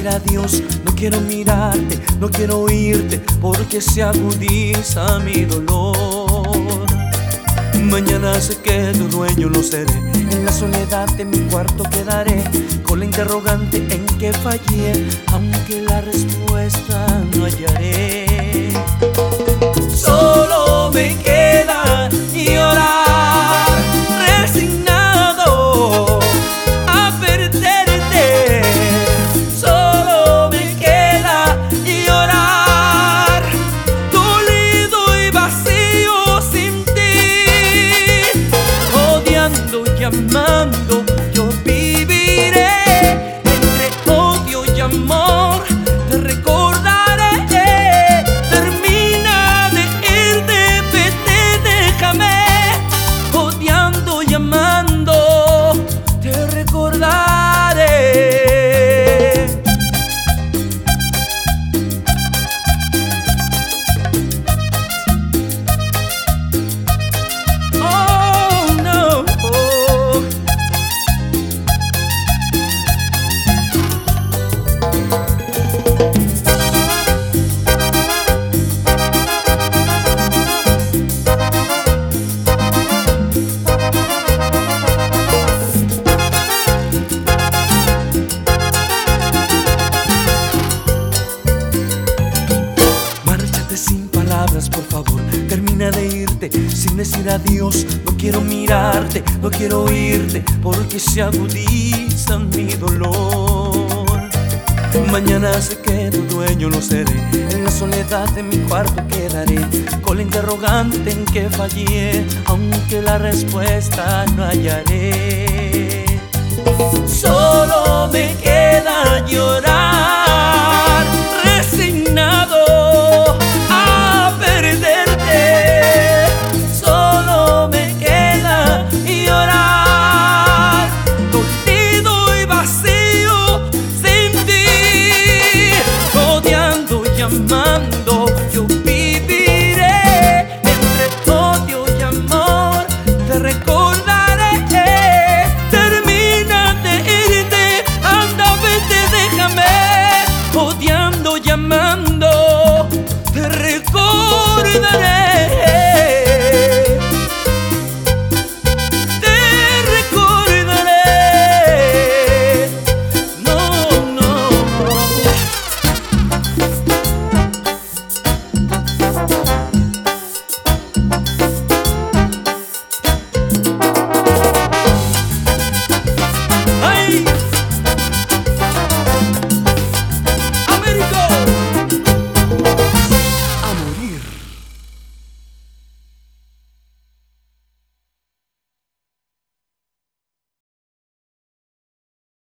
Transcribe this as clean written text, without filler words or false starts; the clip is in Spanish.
decir adiós, no quiero mirarte, no quiero oírte, porque se agudiza mi dolor. Mañana sé que tu dueño no seré, en la soledad de mi cuarto quedaré, con la interrogante en que fallé, aunque la respuesta no hallaré. Solo me queda llorar, resignado a perderte. Solo me queda llorar, dolido y vacío sin ti. Odiando y amando yo viviré, entre odio y amor te recordaré. Termina de irte, vete, déjame. Odiando y amando te recordaré. Oh no. Márchate sin palabras, por favor, termina de irte sin decir adiós. No quiero mirarte, no quiero oírte, porque se agudiza mi dolor. Mañana sé que tu dueño no seré, en la soledad de mi cuarto quedaré, con la interrogante en que fallé, aunque la respuesta no hallaré. Solo me queda llorar.